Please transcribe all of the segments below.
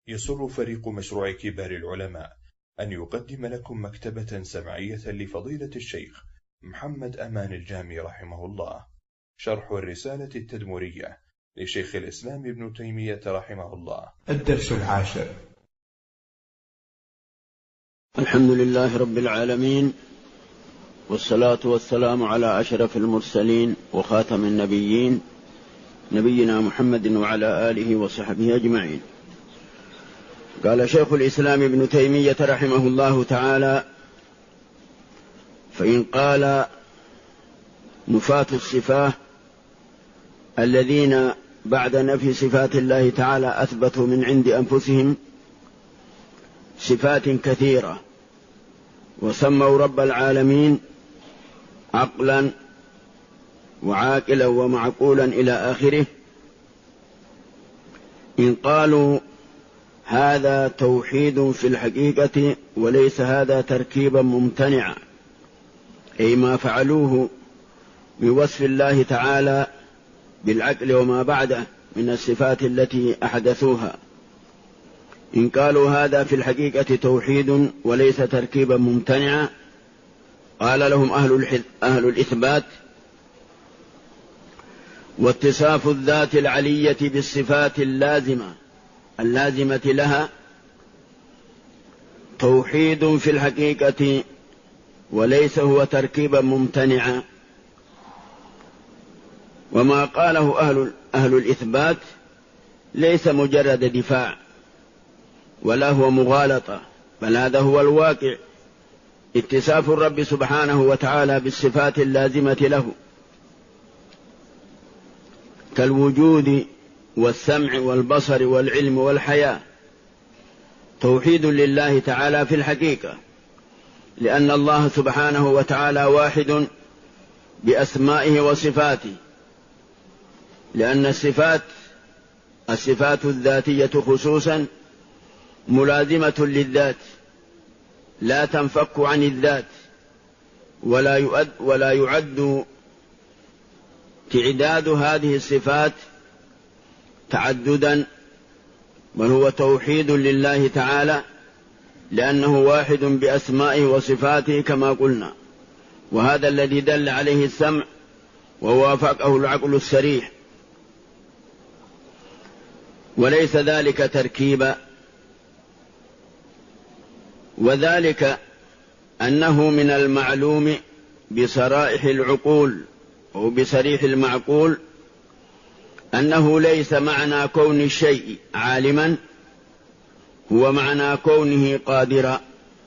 يسر فريق مشروع كبار العلماء أن يقدم لكم مكتبة سمعية لفضيلة الشيخ محمد أمان الجامي رحمه الله، شرح الرسالة التدمرية لشيخ الإسلام ابن تيمية رحمه الله. الدرس 10. الحمد لله رب العالمين، والصلاة والسلام على أشرف المرسلين وخاتم النبيين، نبينا محمد وعلى آله وصحبه أجمعين. قال شيخ الإسلام ابن تيمية رحمه الله تعالى: فإن قال نفاة الصفات الذين بعد نفي صفات الله تعالى أثبتوا من عند أنفسهم صفات كثيرة، وسموا رب العالمين عقلا وعاقلا ومعقولا إلى آخره، إن قالوا هذا توحيد في الحقيقة وليس هذا تركيبا ممتنعا، أي ما فعلوه بوصف الله تعالى بالعقل وما بعده من الصفات التي أحدثوها، إن قالوا هذا في الحقيقة توحيد وليس تركيبا ممتنعا، قال لهم أهل الإثبات: واتصاف الذات العلية بالصفات اللازمة لها توحيد في الحقيقة وليس هو تركيبا ممتنعا. وما قاله أهل الإثبات ليس مجرد دفاع ولا هو مغالطة، بل هذا هو الواقع، اتصاف الرب سبحانه وتعالى بالصفات اللازمة له كالوجود والسمع والبصر والعلم والحياة توحيد لله تعالى في الحقيقة، لأن الله سبحانه وتعالى واحد بأسمائه وصفاته، لأن الصفات الذاتية خصوصا ملازمة للذات لا تنفك عن الذات، ولا يعد تعداد هذه الصفات تعددا، بل هو توحيد لله تعالى لأنه واحد بأسمائه وصفاته كما قلنا، وهذا الذي دل عليه السمع ووافقه العقل السريح، وليس ذلك تركيبا. وذلك أنه من المعلوم بصرائح العقول أو بصريح المعقول أنه ليس معنى كون الشيء عالما هو معنى كونه قادرا.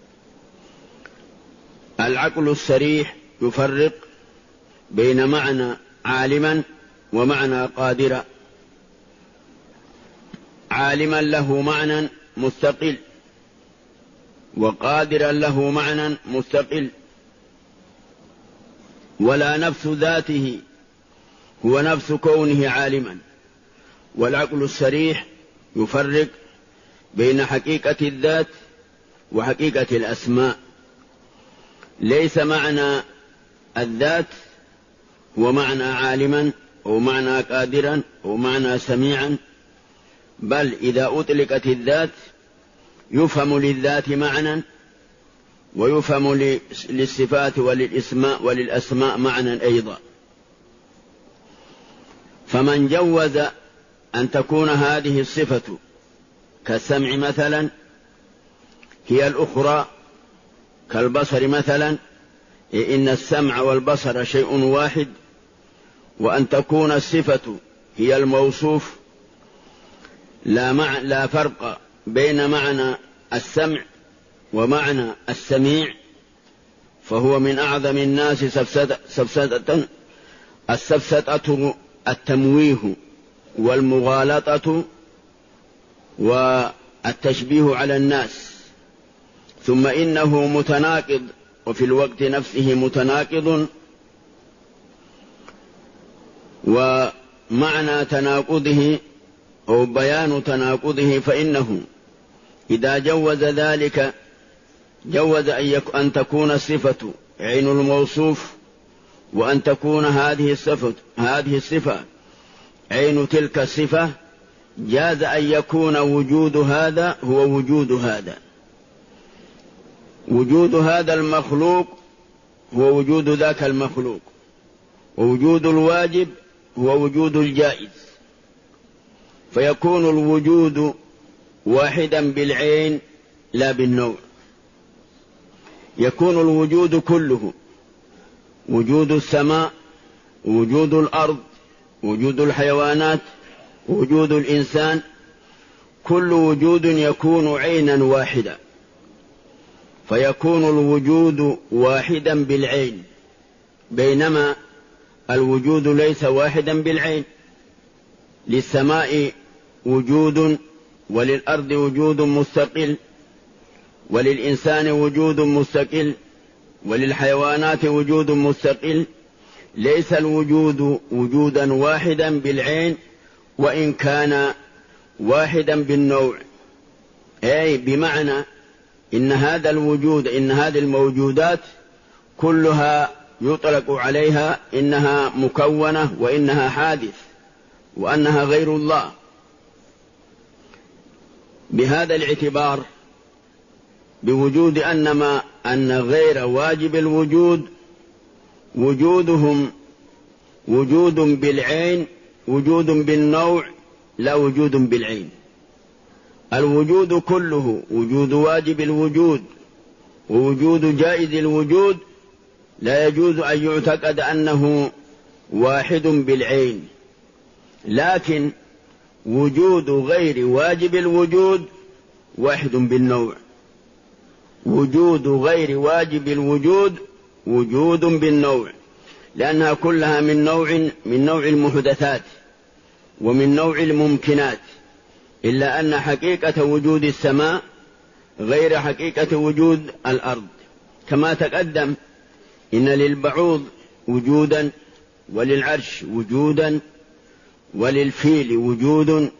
العقل السريح يفرق بين معنى عالما ومعنى قادرا. عالما له معنى مستقل، وقادرا له معنى مستقل، ولا نفس ذاته هو نفس كونه عالما. والعقل السريح يفرق بين حقيقة الذات وحقيقة الأسماء. ليس معنى الذات هو معنى عالما أو معنى قادرا أو معنى سميعا، بل إذا أطلقت الذات يفهم للذات معنى، ويفهم للصفات وللأسماء معنى أيضا. فمن جوز أن تكون هذه الصفة كالسمع مثلا هي الأخرى، كالبصر مثلا، إن السمع والبصر شيء واحد، وأن تكون الصفة هي الموصوف، لا فرق بين معنى السمع ومعنى السميع، فهو من أعظم الناس سفسطة. السفسطة التمويه والمغالطة والتشبيه على الناس، ثم إنه متناقض، وفي الوقت نفسه متناقض. ومعنى تناقضه أو بيان تناقضه فإنه إذا جوز ذلك جوز أن تكون الصفة عين الموصوف، وأن تكون هذه الصفة عين تلك الصفة، جاز أن يكون وجود هذا هو وجود هذا. وجود هذا المخلوق هو وجود ذاك المخلوق، ووجود الواجب هو وجود الجائز، فيكون الوجود واحدا بالعين لا بالنوع. يكون الوجود كله، وجود السماء، وجود الأرض، وجود الحيوانات، وجود الإنسان، كل وجود يكون عينا واحدا، فيكون الوجود واحدا بالعين، بينما الوجود ليس واحدا بالعين. للسماء وجود، وللأرض وجود مستقل، وللإنسان وجود مستقل، وللحيوانات وجود مستقل. ليس الوجود وجودا واحدا بالعين وإن كان واحدا بالنوع، أي بمعنى إن هذا الوجود، إن هذه الموجودات كلها يطلق عليها إنها مكونة وإنها حادث وأنها غير الله. بهذا الاعتبار بوجود أن غير واجب الوجود وجودهم وجود بالعين، وجود بالنوع لا وجود بالعين. الوجود كله وجود واجب الوجود ووجود جائز الوجود، لا يجوز أن يعتقد أنه واحد بالعين، لكن وجود غير واجب الوجود واحد بالنوع. وجود غير واجب الوجود وجود بالنوع، لأنها كلها من نوع المحدثات ومن نوع الممكنات، إلا أن حقيقة وجود السماء غير حقيقة وجود الأرض. كما تقدم إن للبعوض وجودا، وللعرش وجودا، وللفيل وجود،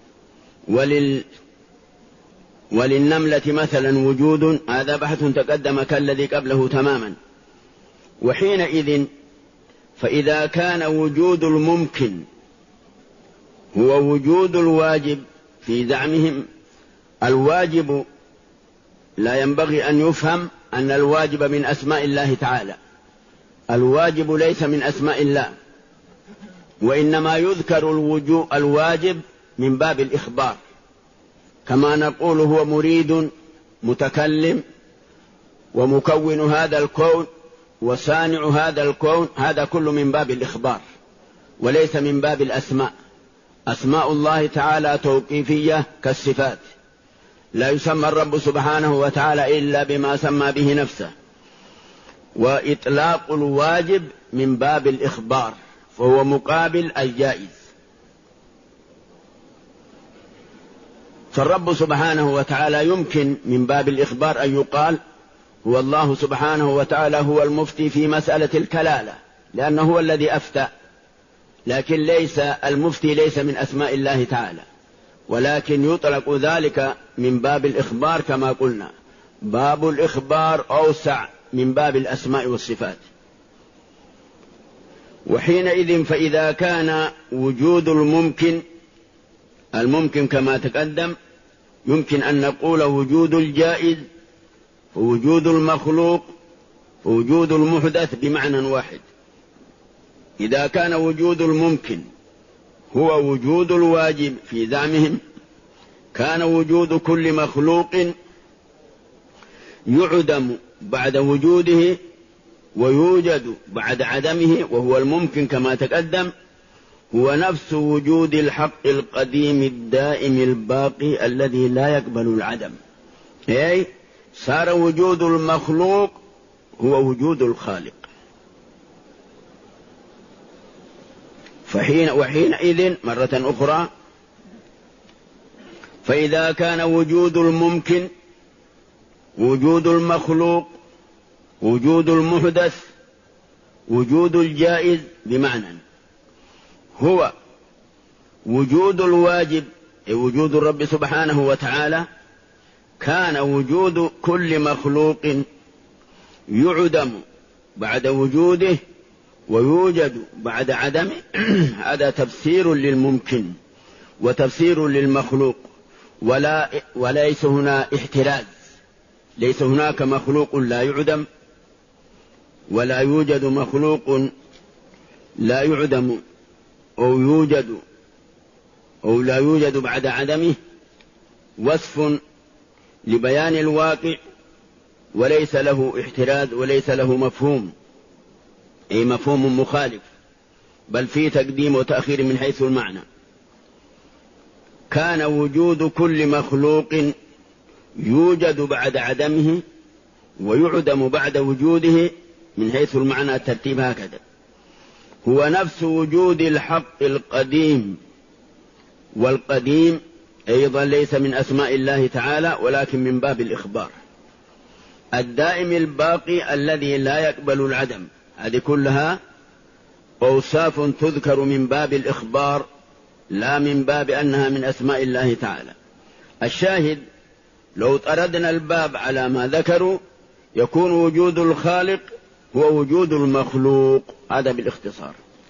وللنملة مثلا وجود. هذا بحث تقدم كالذي قبله تماما. وحينئذ فإذا كان وجود الممكن هو وجود الواجب في زعمهم، الواجب لا ينبغي أن يفهم أن الواجب من أسماء الله تعالى. الواجب ليس من أسماء الله، وإنما يذكر الواجب من باب الإخبار، كما نقول هو مريد، متكلم، ومكون هذا الكون، وصانع هذا الكون. هذا كل من باب الإخبار وليس من باب الأسماء. أسماء الله تعالى توقيفية كالصفات، لا يسمى الرب سبحانه وتعالى إلا بما سمى به نفسه. وإطلاق الواجب من باب الإخبار، فهو مقابل الجائز. فالرب سبحانه وتعالى يمكن من باب الإخبار أن يقال هو الله سبحانه وتعالى هو المفتي في مسألة الكلالة، لأنه هو الذي أفتى، لكن ليس المفتي ليس من أسماء الله تعالى، ولكن يطلق ذلك من باب الإخبار. كما قلنا باب الإخبار أوسع من باب الأسماء والصفات. وحينئذ فإذا كان وجود الممكن كما تقدم، يمكن أن نقول وجود الجائز ووجود المخلوق ووجود المحدث بمعنى واحد. إذا كان وجود الممكن هو وجود الواجب في زعمهم، كان وجود كل مخلوق يعدم بعد وجوده ويوجد بعد عدمه، وهو الممكن كما تقدم، هو نفس وجود الحق القديم الدائم الباقي الذي لا يقبل العدم. أي صار وجود المخلوق هو وجود الخالق. وحينئذ مرة أخرى فإذا كان وجود الممكن وجود المخلوق وجود المحدث وجود الجائز بمعنى هو وجود الواجب، وجود الرب سبحانه وتعالى، كان وجود كل مخلوق يعدم بعد وجوده ويوجد بعد عدمه. هذا تفسير للممكن. وتفسير للمخلوق، وليس هنا احتراز، ليس هناك مخلوق لا يعدم، ولا يوجد مخلوق لا يعدم أو يوجد أو لا يوجد بعد عدمه، وصف لبيان الواقع وليس له احتراز وليس له مفهوم، أي مفهوم مخالف، بل فيه تقديم وتأخير من حيث المعنى. كان وجود كل مخلوق يوجد بعد عدمه ويعدم بعد وجوده من حيث المعنى الترتيب هكذا. هو نفس وجود الحق القديم، والقديم أيضا ليس من أسماء الله تعالى ولكن من باب الإخبار. الدائم الباقي الذي لا يقبل العدم، هذه كلها أوصاف تذكر من باب الإخبار لا من باب أنها من أسماء الله تعالى. الشاهد لو طردنا الباب على ما ذكروا يكون وجود الخالق هو وجود المخلوق، هذا بالاختصار.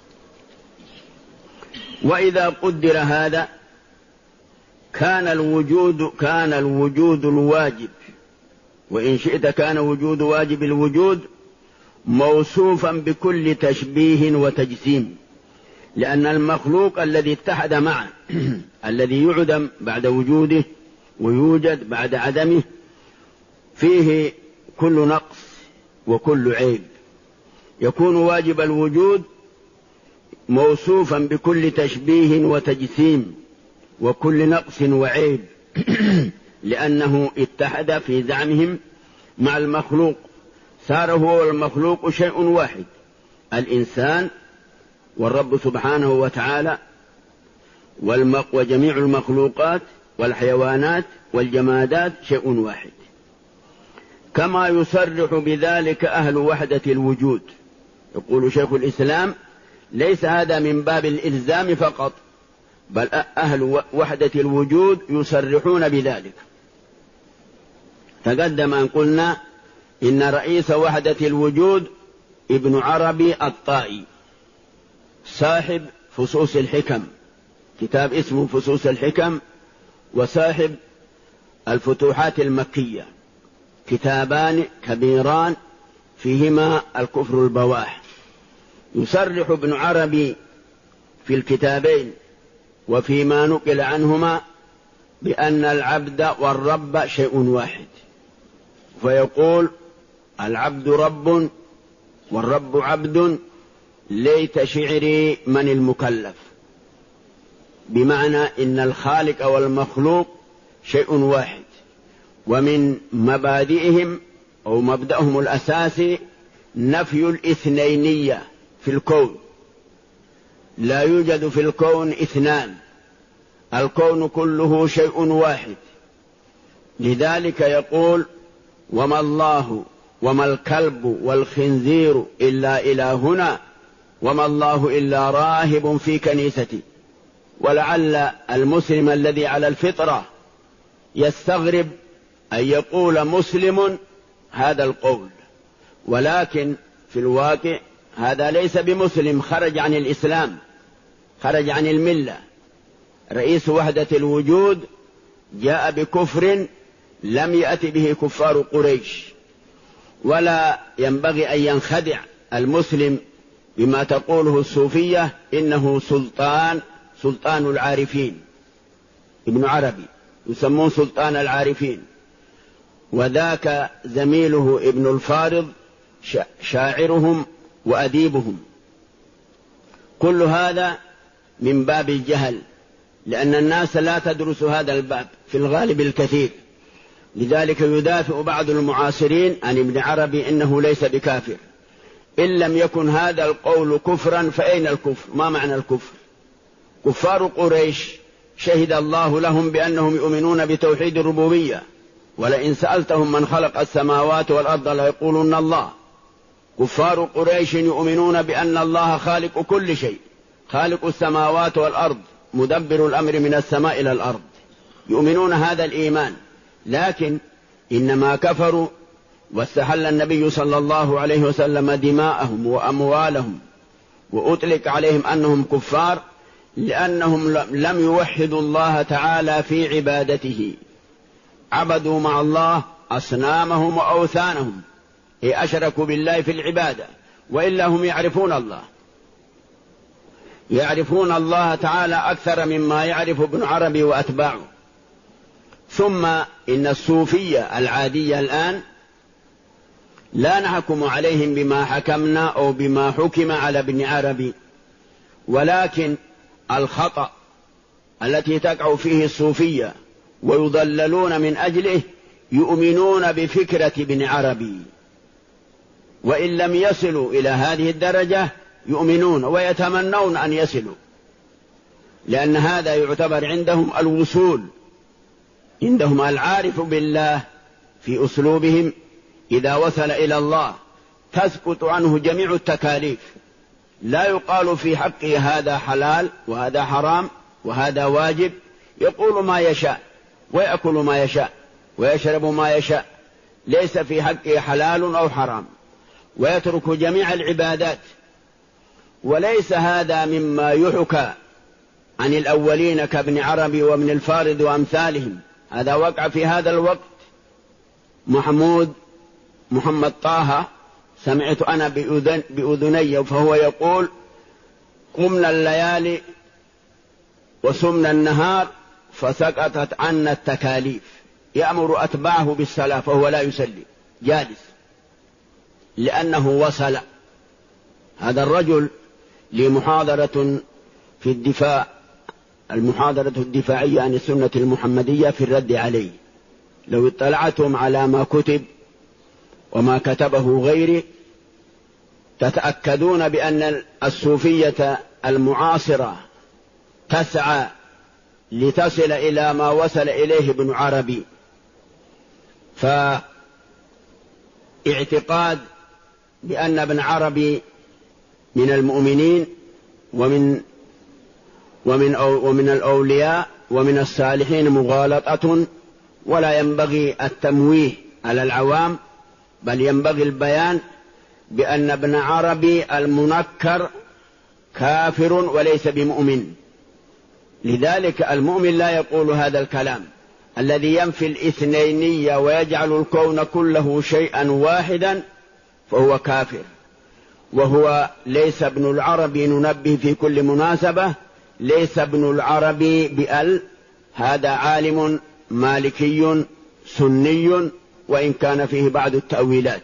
وإذا قدر هذا كان الوجود الواجب، وإن شئت كان وجود واجب الوجود موصوفا بكل تشبيه وتجسيم، لأن المخلوق الذي اتحد معه الذي يعدم بعد وجوده ويوجد بعد عدمه فيه كل نقص وكل عيب، يكون واجب الوجود موصوفا بكل تشبيه وتجسيم وكل نقص وعيب لأنه اتحد في زعمهم مع المخلوق، صار هو والمخلوق شيء واحد، الإنسان والرب سبحانه وتعالى وجميع المخلوقات والحيوانات والجمادات شيء واحد، كما يصرح بذلك أهل وحدة الوجود. يقول شيخ الإسلام ليس هذا من باب الإلزام فقط، بل أهل وحدة الوجود يصرحون بذلك. تقدم أن قلنا إن رئيس وحدة الوجود ابن عربي الطائي صاحب فصوص الحكم، كتاب اسمه فصوص الحكم، وصاحب الفتوحات المكية، كتابان كبيران فيهما الكفر البواح. يصرح ابن عربي في الكتابين وفيما نقل عنهما بأن العبد والرب شيء واحد، فيقول العبد رب والرب عبد، ليت شعري من المكلف، بمعنى إن الخالق والمخلوق شيء واحد. ومن مبادئهم أو مبدأهم الأساسي نفي الاثنينية في الكون، لا يوجد في الكون اثنان، الكون كله شيء واحد. لذلك يقول وما الله وما الكلب والخنزير إلا إلهنا وما الله إلا راهب في كنيستي. ولعل المسلم الذي على الفطرة يستغرب أن يقول مسلم هذا القول، ولكن في الواقع هذا ليس بمسلم، خرج عن الإسلام، خرج عن الملة. رئيس وحدة الوجود جاء بكفر لم يأت به كفار قريش، ولا ينبغي أن ينخدع المسلم بما تقوله الصوفية إنه سلطان العارفين. ابن عربي يسمون سلطان العارفين، وذاك زميله ابن الفارض شاعرهم وأديبهم. كل هذا من باب الجهل، لأن الناس لا تدرس هذا الباب في الغالب الكثير. لذلك يدافع بعض المعاصرين عن ابن عربي إنه ليس بكافر. إن لم يكن هذا القول كفرا فأين الكفر؟ ما معنى الكفر؟ كفار قريش شهد الله لهم بأنهم يؤمنون بتوحيد الربوبية، ولئن سألتهم من خلق السماوات والأرض ليقولون الله. كفار قريش يؤمنون بأن الله خالق كل شيء، خالق السماوات والأرض، مدبر الأمر من السماء إلى الأرض، يؤمنون هذا الإيمان. لكن إنما كفروا واستحل النبي صلى الله عليه وسلم دماءهم وأموالهم وأطلق عليهم أنهم كفار لأنهم لم يوحدوا الله تعالى في عبادته، عبدوا مع الله أصنامهم وأوثانهم، أشركوا بالله في العبادة، وإلا هم يعرفون الله تعالى أكثر مما يعرف ابن عربي وأتباعه. ثم إن الصوفية العادية الآن لا نحكم عليهم بما حكمنا أو بما حكم على ابن عربي، ولكن الخطأ التي تقع فيه الصوفية ويضللون من أجله يؤمنون بفكرة ابن عربي، وإن لم يصلوا إلى هذه الدرجة يؤمنون ويتمنون أن يصلوا، لأن هذا يعتبر عندهم الوصول، عندهم العارف بالله في أسلوبهم إذا وصل إلى الله تسقط عنه جميع التكاليف، لا يقال في حقه هذا حلال وهذا حرام وهذا واجب، يقول ما يشاء ويأكل ما يشاء ويشرب ما يشاء، ليس في حقه حلال أو حرام، ويترك جميع العبادات. وليس هذا مما يحكى عن الأولين كابن عربي وابن الفارض وأمثالهم، هذا وقع في هذا الوقت. محمد طه سمعت أنا بأذني فهو يقول: قمنا الليالي وصمنا النهار فسقطت عنا التكاليف، يأمر أتباعه بالصلاة فهو لا يصلي جالس لأنه وصل. هذا الرجل لمحاضرة في الدفاع، المحاضرة الدفاعية عن السنة المحمدية في الرد عليه، لو اطلعتم على ما كتب وما كتبه غيري تتأكدون بأن الصوفية المعاصرة تسعى لتصل إلى ما وصل إليه ابن عربي. فاعتقاد بأن ابن عربي من المؤمنين ومن الأولياء ومن الصالحين مغالطة، ولا ينبغي التمويه على العوام، بل ينبغي البيان بأن ابن عربي المنكر كافر وليس بمؤمن. لذلك المؤمن لا يقول هذا الكلام الذي ينفي الاثنينية ويجعل الكون كله شيئا واحدا، فهو كافر. وهو ليس ابن العربي، ننبه في كل مناسبة، ليس ابن العربي بأل، هذا عالم مالكي سني وإن كان فيه بعض التأويلات.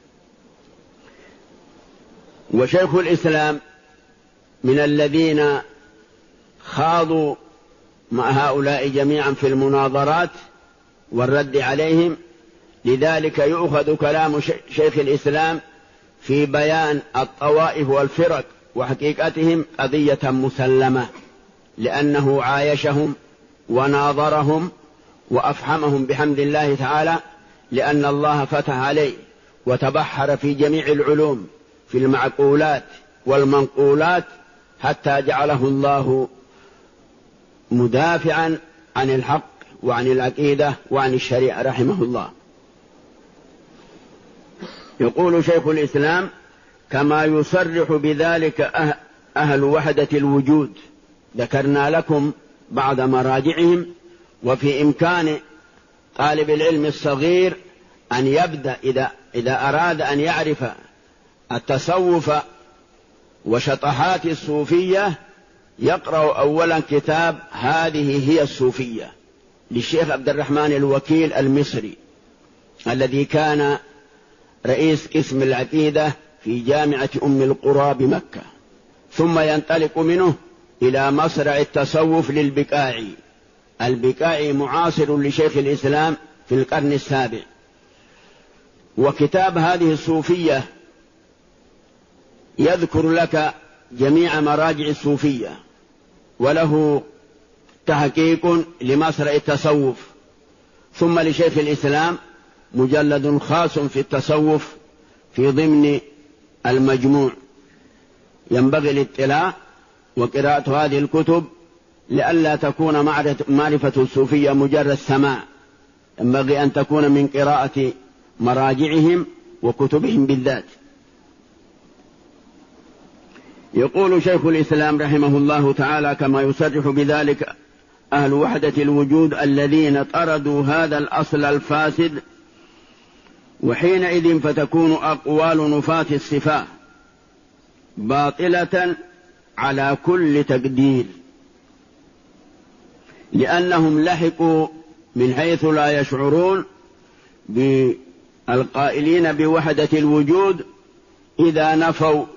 وشيخ الإسلام من الذين خاضوا مع هؤلاء جميعا في المناظرات والرد عليهم، لذلك يؤخذ كلام شيخ الإسلام في بيان الطوائف والفرق وحقيقتهم قضية مسلمة، لأنه عايشهم وناظرهم وأفهمهم بحمد الله تعالى، لأن الله فتح عليه وتبحر في جميع العلوم في المعقولات والمنقولات، حتى جعله الله مدافعا عن الحق وعن العقيدة وعن الشريعة رحمه الله. يقول شيخ الإسلام: كما يصرح بذلك أهل وحدة الوجود. ذكرنا لكم بعض مراجعهم، وفي إمكان طالب العلم الصغير أن يبدأ إذا أراد أن يعرف التصوف وشطحات الصوفية يقرأ أولا كتاب هذه هي الصوفية للشيخ عبد الرحمن الوكيل المصري، الذي كان رئيس قسم العقيدة في جامعة أم القرى بمكة، ثم ينطلق منه إلى مصرع التصوف للبكاعي. البكاعي معاصر لشيخ الإسلام في القرن السابع. وكتاب هذه الصوفية يذكر لك جميع مراجع الصوفية، وله تحقيق لمصرع التصوف. ثم لشيخ الإسلام مجلد خاص في التصوف في ضمن المجموع، ينبغي الاطلاع وقراءة هذه الكتب لئلا تكون معرفة الصوفية مجرد سماع، ينبغي أن تكون من قراءة مراجعهم وكتبهم بالذات. يقول شيخ الإسلام رحمه الله تعالى كما يصرح بذلك أهل وحدة الوجود الذين طردوا هذا الأصل الفاسد: وحينئذ فتكون أقوال نفاة الصفات باطلة على كل تقدير، لأنهم لحقوا من حيث لا يشعرون بالقائلين بوحدة الوجود إذا نفوا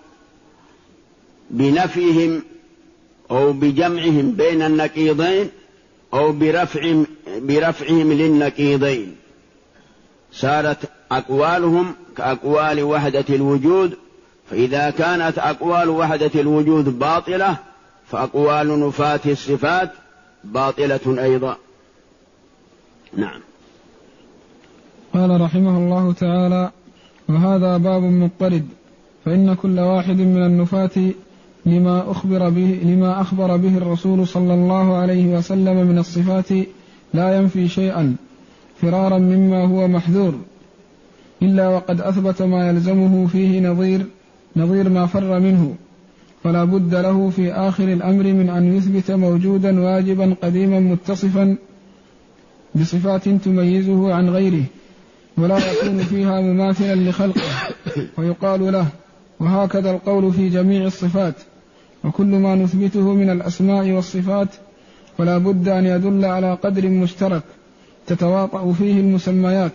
بنفيهم أو بجمعهم بين النقيضين أو برفعهم للنقيضين، صارت أقوالهم كأقوال وحدة الوجود. فإذا كانت أقوال وحدة الوجود باطلة فأقوال نفاة الصفات باطلة أيضا. نعم. قال رحمه الله تعالى: وهذا باب مضطرد، فإن كل واحد من النفاة لما أخبر به الرسول صلى الله عليه وسلم من الصفات لا ينفي شيئا فرارا مما هو محذور، إلا وقد أثبت ما يلزمه فيه نظير ما فر منه، فلا بد له في آخر الأمر من أن يثبت موجودا واجبا قديما متصفا بصفات تميزه عن غيره، ولا يكون فيها مماثلا لخلقه ويقال له. وهكذا القول في جميع الصفات، وكل ما نثبته من الأسماء والصفات فلا بد أن يدل على قدر مشترك تتواطأ فيه المسميات،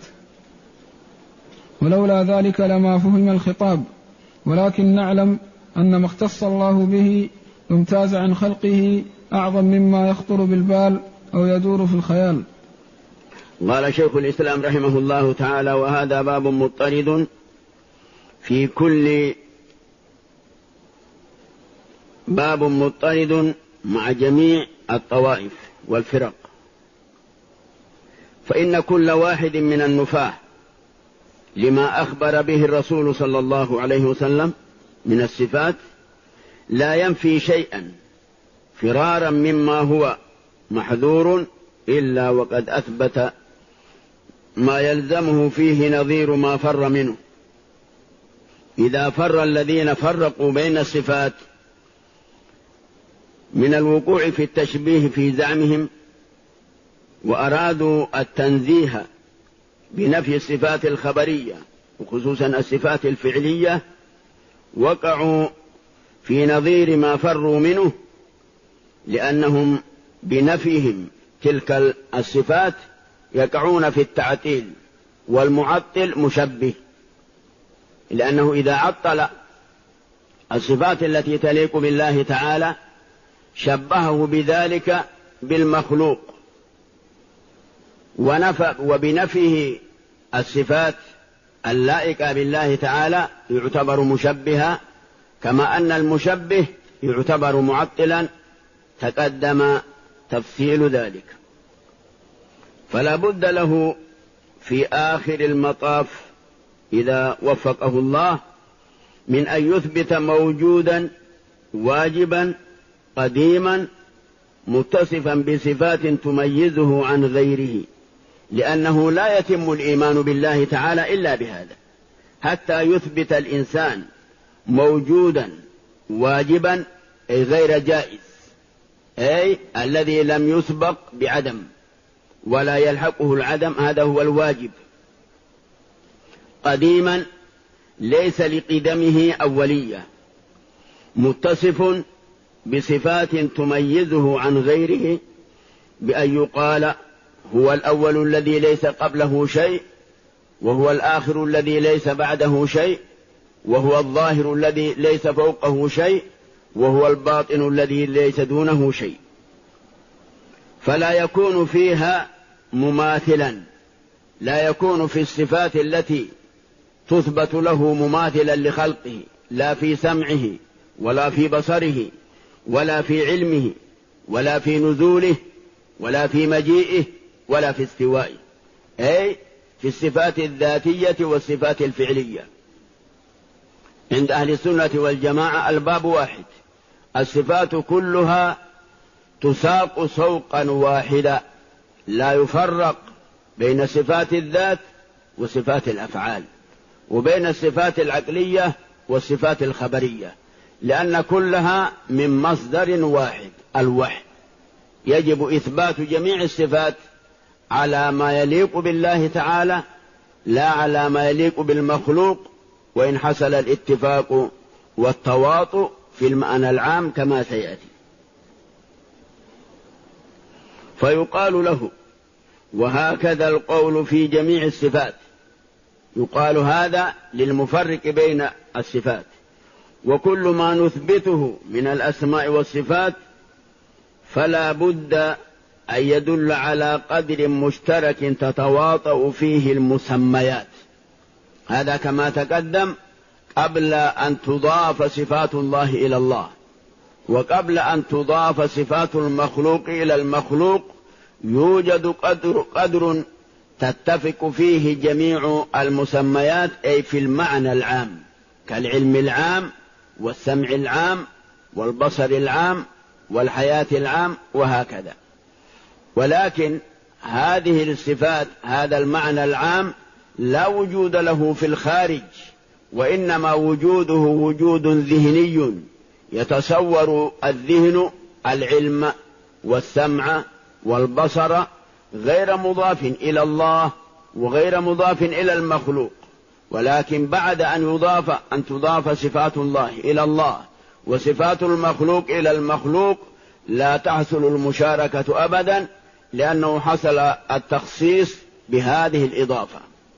ولولا ذلك لما فهم الخطاب. ولكن نعلم أن ما اختص الله به وامتاز عن خلقه أعظم مما يخطر بالبال أو يدور في الخيال. قال شيخ الإسلام رحمه الله تعالى: وهذا باب مضطرد في كل باب مضطرد مع جميع الطوائف والفرق، فإن كل واحد من النفاة لما أخبر به الرسول صلى الله عليه وسلم من الصفات لا ينفي شيئا فرارا مما هو محذور، إلا وقد أثبت ما يلزمه فيه نظير ما فر منه. إذا فر الذين فرقوا بين الصفات من الوقوع في التشبيه في زعمهم وأرادوا التنزيه بنفي الصفات الخبرية وخصوصا الصفات الفعلية، وقعوا في نظير ما فروا منه، لأنهم بنفيهم تلك الصفات يقعون في التعطيل، والمعطل مشبه، لأنه إذا عطل الصفات التي تليق بالله تعالى شبهه بذلك بالمخلوق، وبنفيه الصفات اللائقة بالله تعالى يعتبر مشبها، كما أن المشبه يعتبر معطلا، تقدم تفصيل ذلك. فلا بد له في آخر المطاف إذا وفقه الله من أن يثبت موجودا واجبا قديما متصفا بصفات تميزه عن غيره، لأنه لا يتم الإيمان بالله تعالى إلا بهذا، حتى يثبت الإنسان موجودا واجبا أي غير جائز، أي الذي لم يسبق بعدم ولا يلحقه العدم، هذا هو الواجب. قديما ليس لقدمه أولية، متصف بصفات تميزه عن غيره، بأن يقال هو الأول الذي ليس قبله شيء، وهو الآخر الذي ليس بعده شيء، وهو الظاهر الذي ليس فوقه شيء، وهو الباطن الذي ليس دونه شيء. فلا يكون فيها مماثلا، لا يكون في الصفات التي تثبت له مماثلا لخلقه، لا في سمعه ولا في بصره ولا في علمه ولا في نزوله ولا في مجيئه ولا في استوائه، أي في الصفات الذاتية والصفات الفعلية. عند أهل السنة والجماعة الباب واحد، الصفات كلها تساق سوقا واحدا، لا يفرق بين صفات الذات وصفات الأفعال، وبين الصفات العقلية والصفات الخبرية، لأن كلها من مصدر واحد الوحي. يجب إثبات جميع الصفات على ما يليق بالله تعالى لا على ما يليق بالمخلوق، وإن حصل الاتفاق والتواطؤ في المعنى العام كما سيأتي. فيقال له وهكذا القول في جميع الصفات، يقال هذا للمفرق بين الصفات. وكل ما نثبته من الأسماء والصفات فلا بد أن يدل على قدر مشترك تتواطؤ فيه المسميات. هذا كما تقدم قبل أن تضاف صفات الله إلى الله، وقبل أن تضاف صفات المخلوق إلى المخلوق يوجد قدر تتفق فيه جميع المسميات، أي في المعنى العام، كالعلم العام والسمع العام والبصر العام والحياة العام وهكذا. ولكن هذه الصفات هذا المعنى العام لا وجود له في الخارج، وإنما وجوده وجود ذهني يتصور الذهن العلم والسمع والبصر، غير مضاف إلى الله وغير مضاف إلى المخلوق. ولكن بعد أن تضاف صفات الله إلى الله وصفات المخلوق إلى المخلوق لا تحصل المشاركة أبدا، لأنه حصل التخصيص بهذه الإضافة.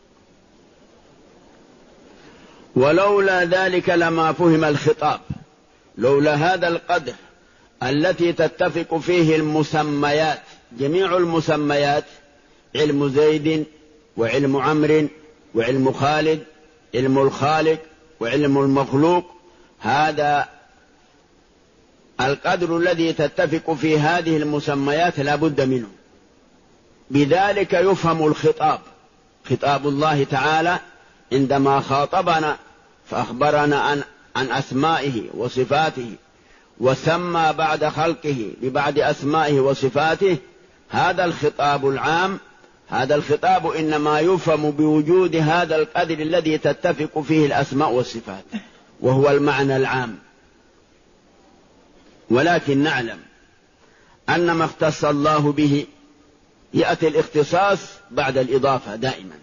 ولولا ذلك لما فهم الخطاب، لولا هذا القدر التي تتفق فيه المسميات، جميع المسميات، علم زيد وعلم عمرو وعلم خالد، علم الخالق وعلم المخلوق، هذا القدر الذي تتفق في هذه المسميات لا بد منه. بذلك يفهم الخطاب، خطاب الله تعالى عندما خاطبنا فأخبرنا عن أسمائه وصفاته، وسمى بعد خلقه ببعد أسمائه وصفاته. هذا الخطاب العام، هذا الخطاب إنما يفهم بوجود هذا القدر الذي تتفق فيه الأسماء والصفات، وهو المعنى العام. ولكن نعلم أن ما اختص الله به يأتي الاختصاص بعد الإضافة دائما.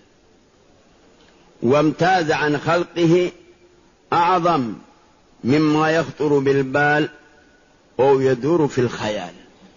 وامتاز عن خلقه أعظم مما يخطر بالبال أو يدور في الخيال.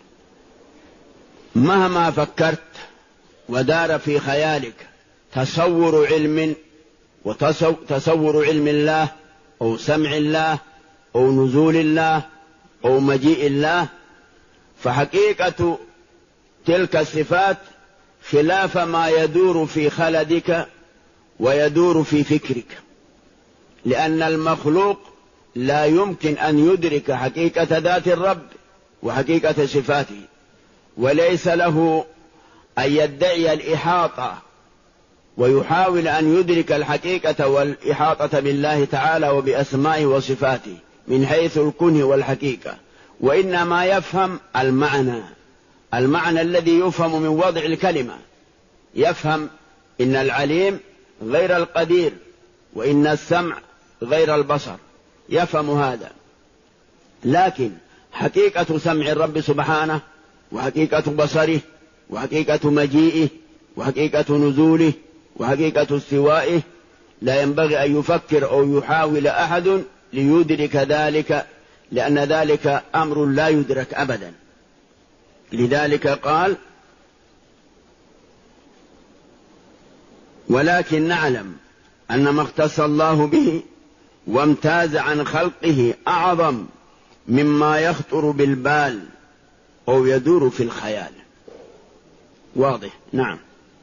مهما فكرت ودار في خيالك تصور علم وتصور علم الله أو سمع الله أو نزول الله أو مجيء الله، فحقيقة تلك الصفات خلاف ما يدور في خلدك ويدور في فكرك، لأن المخلوق لا يمكن أن يدرك حقيقة ذات الرب وحقيقة صفاته، وليس له أن يدعي الإحاطة ويحاول أن يدرك الحقيقة والإحاطة بالله تعالى وبأسمائه وصفاته من حيث الكنه والحقيقة، وإنما يفهم المعنى الذي يفهم من وضع الكلمة. يفهم إن العليم غير القدير، وإن السمع غير البصر، يفهم هذا. لكن حقيقة سمع الرب سبحانه وحقيقة بصره وحقيقة مجيئه وحقيقة نزوله وحقيقة استوائه لا ينبغي أن يفكر أو يحاول أحد ليدرك ذلك، لأن ذلك أمر لا يدرك أبدا. لذلك قال: ولكن نعلم أن ما اختص الله به وامتاز عن خلقه أعظم مما يخطر بالبال أو يدور في الخيال. واضح؟ نعم.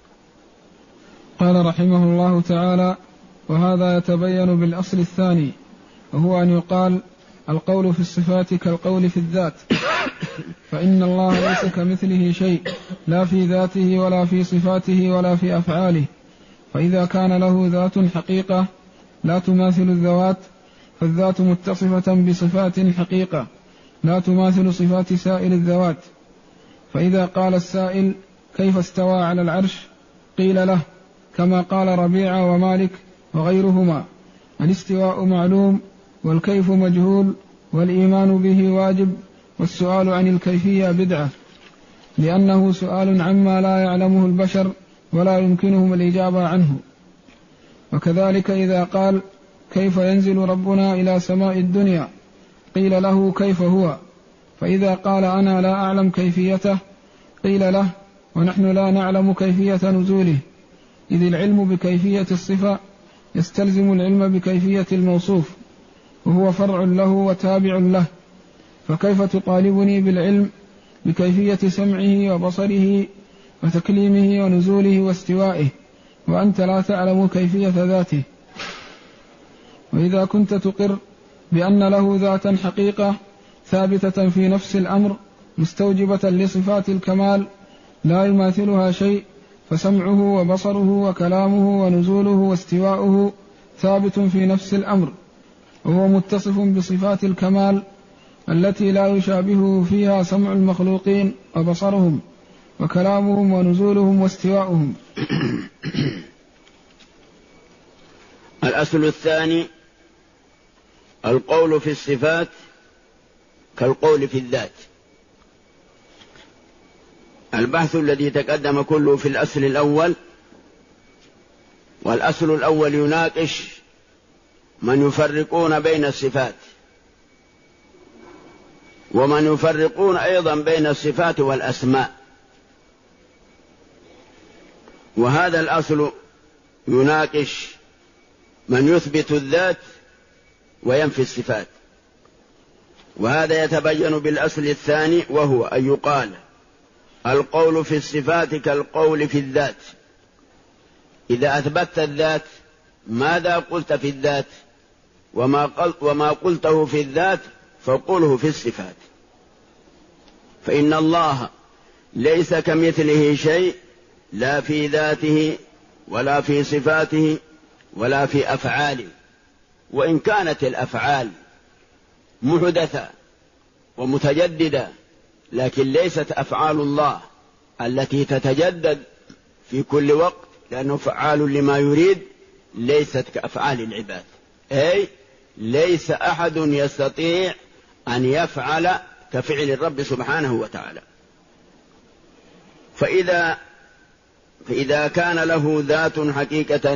قال رحمه الله تعالى: وهذا يتبين بالأصل الثاني، وهو أن يقال القول في الصفات كالقول في الذات، فإن الله ليس كمثله شيء، لا في ذاته ولا في صفاته ولا في أفعاله. فإذا كان له ذات حقيقة لا تماثل الذوات، فالذات متصفة بصفات حقيقة لا تماثل صفات سائر الذوات. فإذا قال السائل: كيف استوى على العرش؟ قيل له كما قال ربيعة ومالك وغيرهما: الاستواء معلوم والكيف مجهول والإيمان به واجب، والسؤال عن الكيفية بدعة، لأنه سؤال عما لا يعلمه البشر ولا يمكنهم الإجابة عنه. وكذلك إذا قال كيف ينزل ربنا إلى سماء الدنيا قيل له كيف هو، فإذا قال أنا لا أعلم كيفيته قيل له ونحن لا نعلم كيفية نزوله، إذ العلم بكيفية الصفة يستلزم العلم بكيفية الموصوف، وهو فرع له وتابع له، فكيف تطالبني بالعلم بكيفية سمعه وبصره وتكليمه ونزوله واستوائه وأنت لا تعلم كيفية ذاته؟ وإذا كنت تقر بأن له ذاتا حقيقة ثابتة في نفس الأمر مستوجبة لصفات الكمال لا يماثلها شيء، فسمعه وبصره وكلامه ونزوله واستواؤه ثابت في نفس الأمر، وهو متصف بصفات الكمال التي لا يشابهه فيها سمع المخلوقين وبصرهم وكلامهم ونزولهم واستواؤهم. الأصل الثاني: القول في الصفات كالقول في الذات. البحث الذي تقدم كله في الأصل الأول، والأصل الأول يناقش من يفرقون بين الصفات ومن يفرقون أيضا بين الصفات والأسماء، وهذا الأصل يناقش من يثبت الذات وينفي الصفات، وهذا يتبين بالأصل الثاني، وهو أن يقال القول في الصفات كالقول في الذات. إذا أثبتت الذات ماذا قلت في الذات؟ وما قلته في الذات فقله في الصفات، فإن الله ليس كمثله شيء، لا في ذاته ولا في صفاته ولا في أفعاله، وإن كانت الأفعال محدثة ومتجددة، لكن ليست أفعال الله التي تتجدد في كل وقت، لأنه فعال لما يريد، ليست كأفعال العباد، أي ليس أحد يستطيع أن يفعل كفعل الرب سبحانه وتعالى. فإذا كان له ذات حقيقة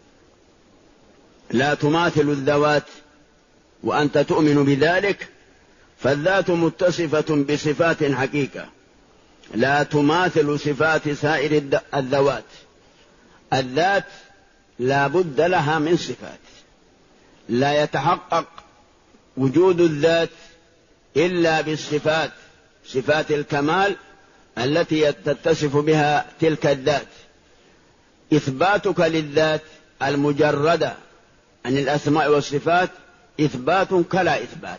لا تماثل الذوات وأنت تؤمن بذلك، فالذات متصفة بصفات حقيقة لا تماثل صفات سائر الذوات. الذات لا بد لها من صفات، لا يتحقق وجود الذات إلا بالصفات، صفات الكمال التي تتصف بها تلك الذات. إثباتك للذات المجردة عن الأسماء والصفات إثبات كلا إثبات.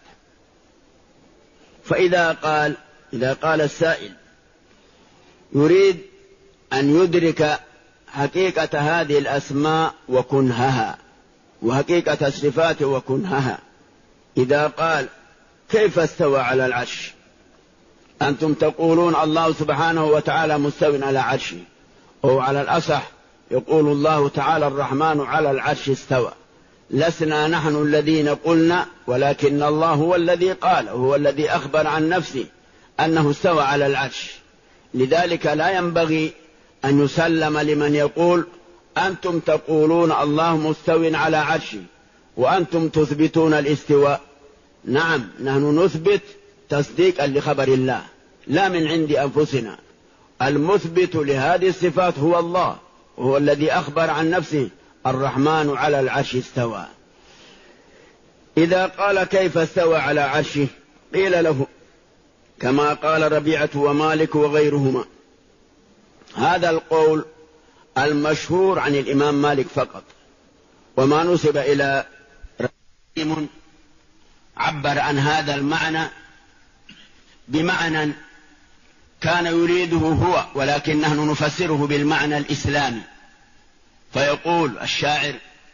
فإذا قال السائل يريد أن يدرك حقيقة هذه الأسماء وكنهها وحقيقة الصفات وكنهها، إذا قال كيف استوى على العرش؟ أنتم تقولون الله سبحانه وتعالى مستوٍ على عرشه، أو على الأصح يقول الله تعالى الرحمن على العرش استوى. لسنا نحن الذين قلنا، ولكن الله هو الذي قال، هو الذي أخبر عن نفسه أنه استوى على العرش. لذلك لا ينبغي أن يسلم لمن يقول أنتم تقولون الله مستوٍ على عرشه وأنتم تثبتون الاستواء. نعم، نحن نثبت تصديقا لخبر الله لا من عند أنفسنا. المثبت لهذه الصفات هو الله، وهو الذي أخبر عن نفسه الرحمن على العرش استوى. إذا قال كيف استوى على عرشه قيل له كما قال ربيعة ومالك وغيرهما. هذا القول المشهور عن الإمام مالك فقط، وما نسب إلى رحيم عبر عن هذا المعنى بمعنى كان يريده هو، ولكن نحن نفسره بالمعنى الإسلامي. فيقول الشاعر: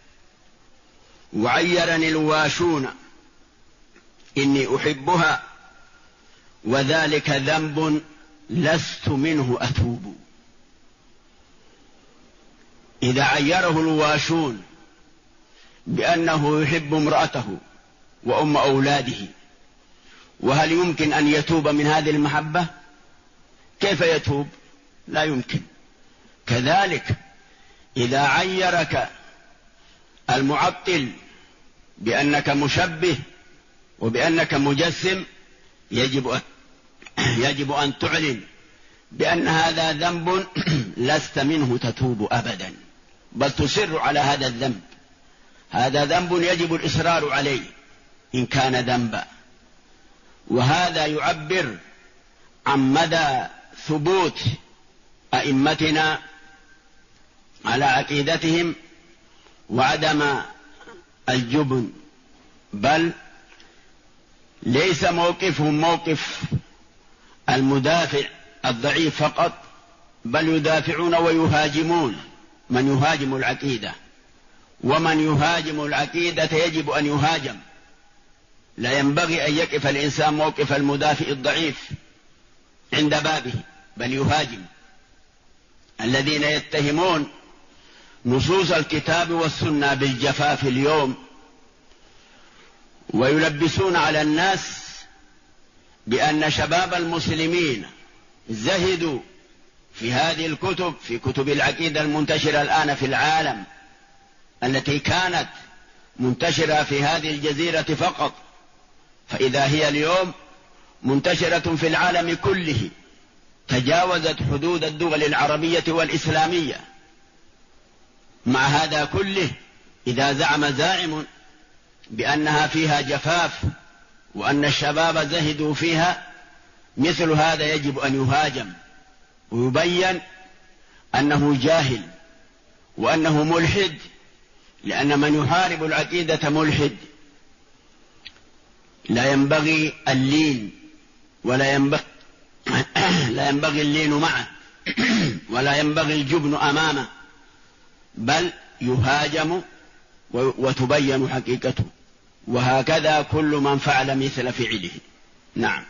وعيرني الواشون إني أحبها وذلك ذنب لست منه أتوب. إذا عيره الواشون بأنه يحب امرأته وأم أولاده وهل يمكن أن يتوب من هذه المحبة؟ كيف يتوب؟ لا يمكن. كذلك إذا عيرك المعطل بأنك مشبه وبأنك مجسم يجب أن تعلن بأن هذا ذنب لست منه تتوب أبدا، بل تصر على هذا الذنب. هذا ذنب يجب الإصرار عليه إن كان ذنبا. وهذا يعبر عن مدى ثبوت أئمتنا على عقيدتهم وعدم الجبن، بل ليس موقفهم موقف المدافع الضعيف فقط، بل يدافعون ويهاجمون من يهاجم العقيدة، ومن يهاجم العقيدة يجب أن يهاجم. لا ينبغي أن يقف الإنسان موقف المدافع الضعيف عند بابه، بل يهاجم. الذين يتهمون نصوص الكتاب والسنة بالجفاف اليوم ويلبسون على الناس بأن شباب المسلمين زهدوا في هذه الكتب، في كتب العقيدة المنتشرة الآن في العالم، التي كانت منتشرة في هذه الجزيرة فقط، فإذا هي اليوم منتشرة في العالم كله، تجاوزت حدود الدول العربية والإسلامية. مع هذا كله إذا زعم زاعم بأنها فيها جفاف وأن الشباب زهدوا فيها، مثل هذا يجب أن يهاجم ويبين أنه جاهل وأنه ملحد، لأن من يحارب العقيدة ملحد. لا ينبغي اللين ولا ينبغي اللين معه ولا ينبغي الجبن أمامه، بل يهاجم وتبين حقيقته. وهكذا كل من فعل مثل فعله. نعم.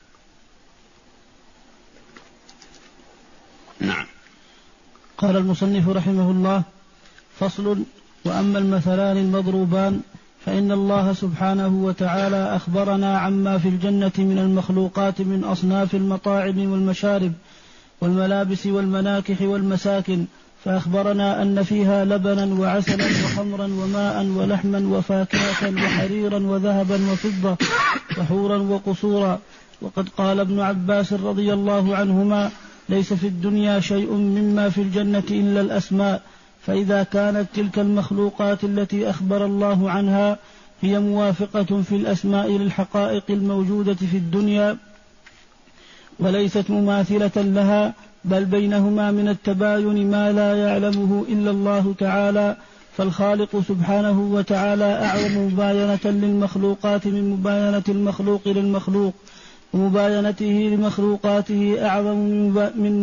قال المصنف رحمه الله: فصل. وأما المثلان المضروبان فإن الله سبحانه وتعالى أخبرنا عما في الجنة من المخلوقات من أصناف المطاعم والمشارب والملابس والمناكح والمساكن، فأخبرنا أن فيها لبنا وعسلا وخمرا وماء ولحما وفاكهة وحريرا وذهبا وفضة وحورا وقصورا. وقد قال ابن عباس رضي الله عنهما: ليس في الدنيا شيء مما في الجنة إلا الأسماء. فإذا كانت تلك المخلوقات التي أخبر الله عنها هي موافقة في الأسماء للحقائق الموجودة في الدنيا وليست مماثلة لها، بل بينهما من التباين ما لا يعلمه إلا الله تعالى، فالخالق سبحانه وتعالى أعظم مباينة للمخلوقات من مباينة المخلوق للمخلوق، ومباينته لمخلوقاته أعظم من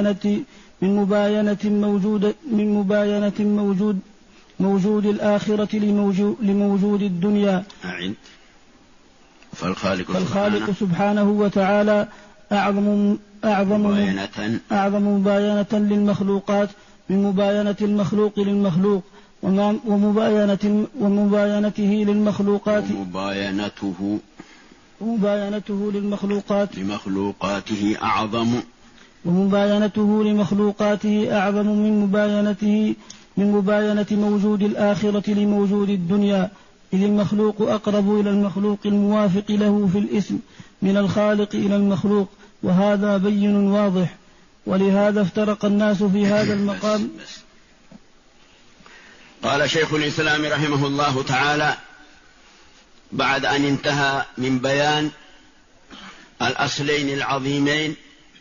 مباينة موجود الآخرة لموجود الدنيا. فالخالق سبحانه وتعالى أعظم مباينة للمخلوقات من مباينة المخلوق للمخلوق، ومباينته للمخلوقات لمخلوقاته أعظم، ومباينته لمخلوقاته أعظم من مباينة موجود الآخرة لموجود الدنيا، إذ المخلوق أقرب إلى المخلوق الموافق له في الاسم من الخالق إلى المخلوق، وهذا بين واضح. ولهذا افترق الناس في هذا المقام. قال شيخ الإسلام رحمه الله تعالى بعد أن انتهى من بيان الأصلين العظيمين،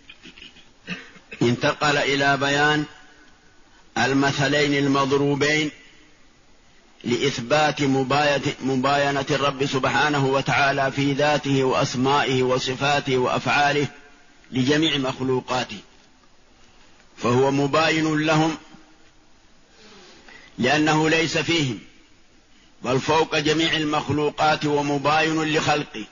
انتقل إلى بيان المثلين المضروبين لإثبات مباينة الرب سبحانه وتعالى في ذاته وأسمائه وصفاته وأفعاله لجميع مخلوقاته، فهو مباين لهم لأنه ليس فيهم، بل فوق جميع المخلوقات ومباين لخلقه،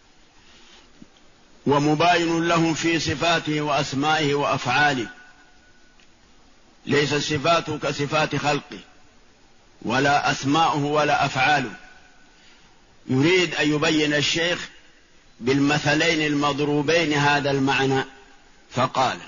ومباين لهم في صفاته وأسمائه وأفعاله، ليس صفاته كصفات خلقه ولا أسماؤه ولا أفعاله. يريد أن يبين الشيخ بالمثلين المضروبين هذا المعنى فقال: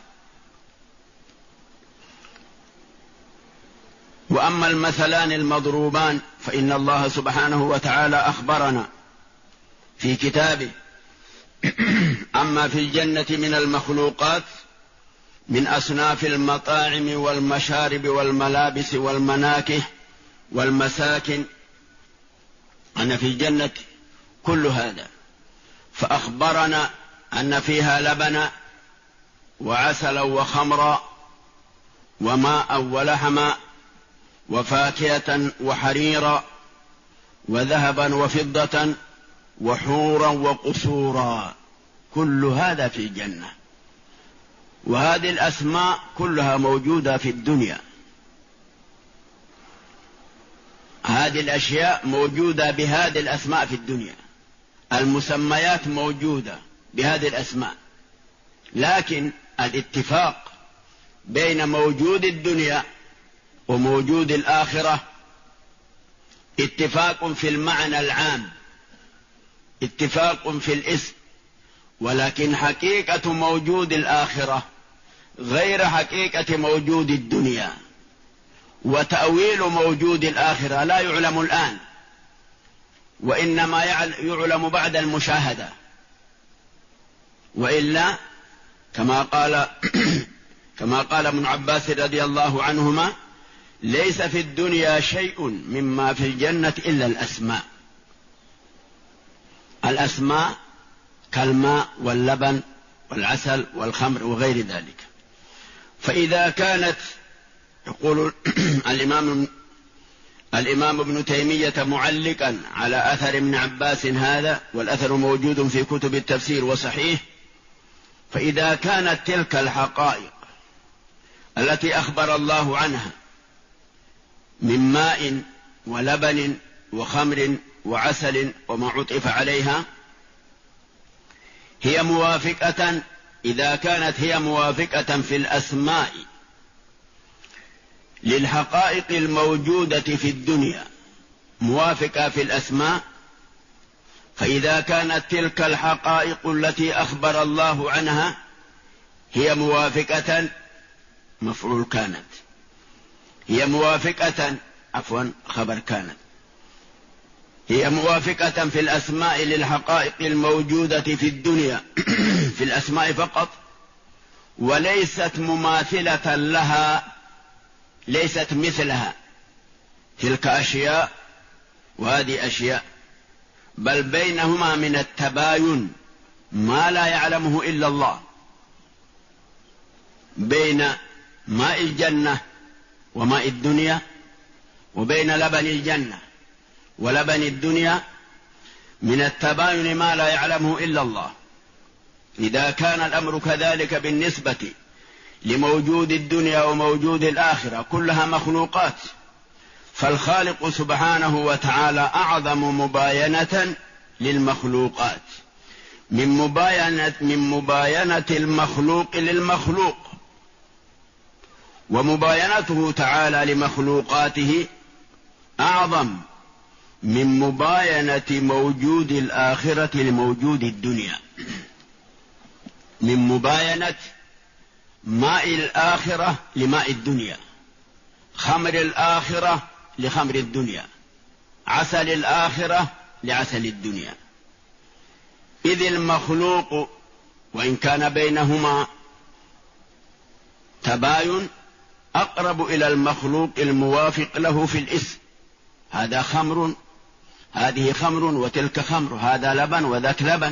وأما المثلان المضروبان فإن الله سبحانه وتعالى أخبرنا في كتابه أما في الجنة من المخلوقات من أصناف المطاعم والمشارب والملابس والمناكه والمساكن، أن في الجنة كل هذا، فأخبرنا أن فيها لبنا وعسلا وخمرا وماء ولحما وفاكهة وحريرا وذهبا وفضة وحورا وقصورا، كل هذا في الجنة. وهذه الأسماء كلها موجودة في الدنيا، هذه الأشياء موجودة بهذه الأسماء في الدنيا، المسميات موجودة بهذه الأسماء، لكن الاتفاق بين موجود الدنيا وموجود الآخرة اتفاق في المعنى العام، اتفاق في الاسم، ولكن حقيقة موجود الآخرة غير حقيقة موجود الدنيا، وتأويل موجود الآخرة لا يعلم الآن، وإنما يعلم بعد المشاهدة، وإلا كما قال ابن عباس رضي الله عنهما: ليس في الدنيا شيء مما في الجنة إلا الأسماء. الأسماء كالماء واللبن والعسل والخمر وغير ذلك. فإذا كانت، يقول الإمام ابن تيمية معلقا على أثر ابن عباس هذا، والأثر موجود في كتب التفسير وصحيح، فإذا كانت تلك الحقائق التي أخبر الله عنها من ماء ولبن وخمر وعسل وما عطف عليها هي موافقة، إذا كانت هي موافقة في الأسماء للحقائق الموجودة في الدنيا، موافقة في الأسماء، فإذا كانت تلك الحقائق التي أخبر الله عنها هي موافقة، مفعول كانت، هي موافقة، عفوا خبر كانت، هي موافقة في الأسماء للحقائق الموجودة في الدنيا في الأسماء فقط، وليست مماثلة لها، ليست مثلها، تلك أشياء وهذه أشياء، بل بينهما من التباين ما لا يعلمه إلا الله، بين ماء الجنة وماء الدنيا، وبين لبن الجنة ولبن الدنيا من التباين ما لا يعلمه إلا الله. إذا كان الأمر كذلك بالنسبة لموجود الدنيا وموجود الآخرة كلها مخلوقات، فالخالق سبحانه وتعالى أعظم مباينة للمخلوقات من مباينة المخلوق للمخلوق، ومباينته تعالى لمخلوقاته أعظم من مباينة موجود الآخرة لموجود الدنيا، من مباينة ماء الآخرة لماء الدنيا، خمر الآخرة لخمر الدنيا، عسل الآخرة لعسل الدنيا. إذ المخلوق وإن كان بينهما تباين أقرب إلى المخلوق الموافق له في الاسم، هذا خمر، هذه خمر وتلك خمر، هذا لبن وذاك لبن.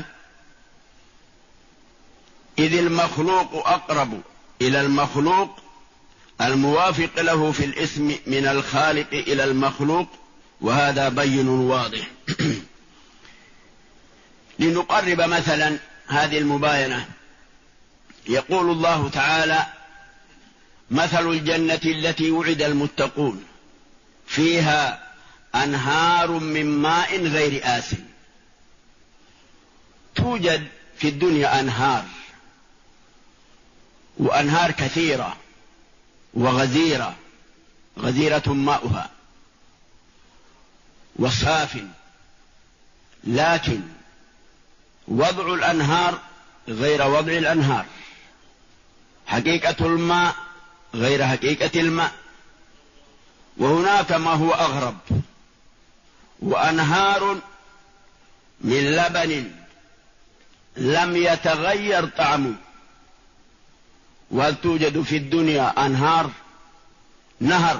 إذ المخلوق أقرب إلى المخلوق الموافق له في الاسم من الخالق إلى المخلوق، وهذا بين واضح. لنقرب مثلا هذه المباينة، يقول الله تعالى: مثل الجنة التي وعد المتقون فيها أنهار من ماء غير آسن. توجد في الدنيا أنهار، وأنهار كثيرة وغزيرة، غزيرة ماؤها وصاف، لكن وضع الأنهار غير وضع الأنهار، حقيقة الماء غير حقيقة الماء. وهناك ما هو أغرب، وأنهار من لبن لم يتغير طعمه. وتوجد في الدنيا أنهار، نهر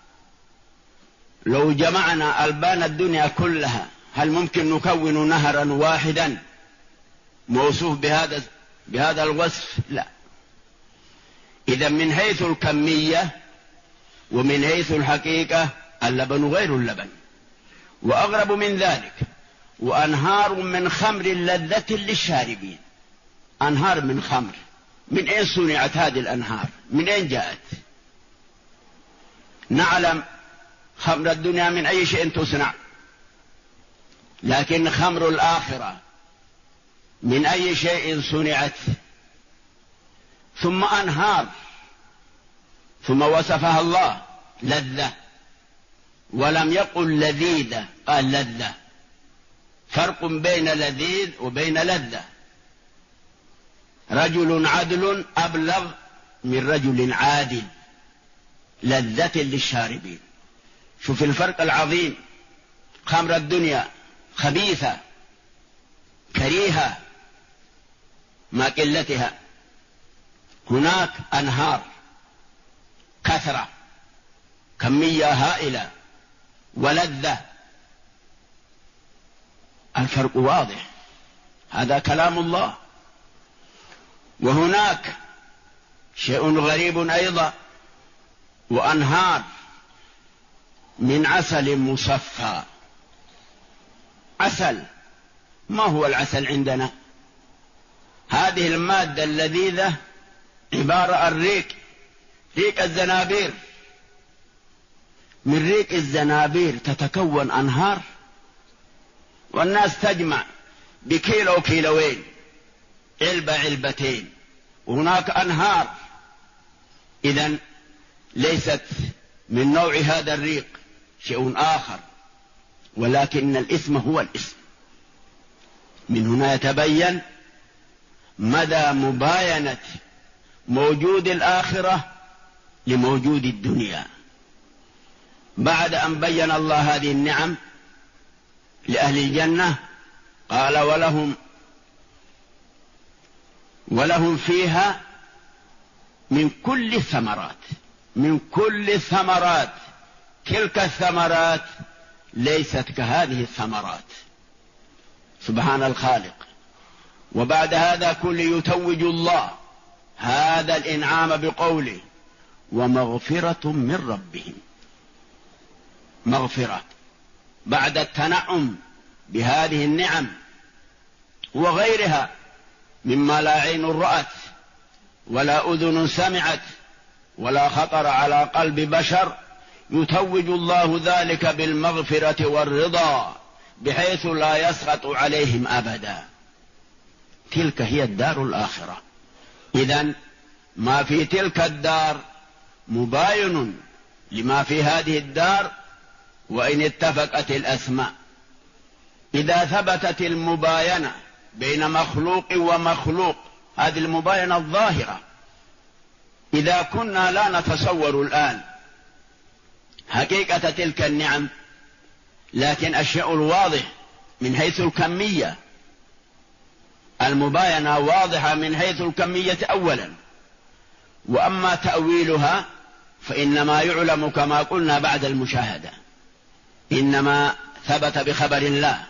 لو جمعنا ألبان الدنيا كلها هل ممكن نكون نهرا واحدا موصوف بهذا الوصف؟ لا. إذا من حيث الكمية ومن حيث الحقيقة اللبن غير اللبن. وأغرب من ذلك، وأنهار من خمر لذة للشاربين. أنهار من خمر، من أين صنعت هذه الأنهار؟ من أين جاءت؟ نعلم خمر الدنيا من أي شيء تصنع، لكن خمر الآخرة من أي شيء صنعت؟ ثم أنهار، ثم وصفها الله لذة، ولم يقل لذيذة، قال لذة. فرق بين لذيذ وبين لذة. رجل عدل أبلغ من رجل عادل، لذة للشاربين. شوف الفرق العظيم. خمر الدنيا خبيثة كريهة ما قلتها، هناك أنهار كثرة كمية هائلة ولذة. الفرق واضح، هذا كلام الله. وهناك شيء غريب أيضا، وأنهار من عسل مصفى. عسل، ما هو العسل عندنا؟ هذه المادة اللذيذة عبارة عن ريق الزنابير. من ريق الزنابير تتكون أنهار، والناس تجمع بكيلو كيلوين، علبتين، وهناك أنهار. إذن ليست من نوع هذا الريق، شيء آخر، ولكن الإثم هو الإثم. من هنا يتبين مدى مباينة موجود الآخرة لموجود الدنيا. بعد أن بين الله هذه النعم لأهل الجنة قال ولهم فيها من كل الثمرات. من كل الثمرات. تلك الثمرات ليست كهذه الثمرات، سبحان الخالق. وبعد هذا كل يتوج الله هذا الإنعام بقوله ومغفرة من ربهم. مغفرة بعد التنعم بهذه النعم وغيرها مما لا عين رأت ولا أذن سمعت ولا خطر على قلب بشر، يتوج الله ذلك بالمغفرة والرضا بحيث لا يسخط عليهم أبدا. تلك هي الدار الآخرة. إذن ما في تلك الدار مباين لما في هذه الدار، وإن اتفقت الأسماء. إذا ثبتت المباينة بين مخلوق ومخلوق، هذه المباينة الظاهرة. إذا كنا لا نتصور الآن حقيقة تلك النعم، لكن الشيء الواضح من حيث الكمية، المباينة واضحة من حيث الكمية أولا، وأما تأويلها فإنما يعلم كما قلنا بعد المشاهدة. إنما ثبت بخبر الله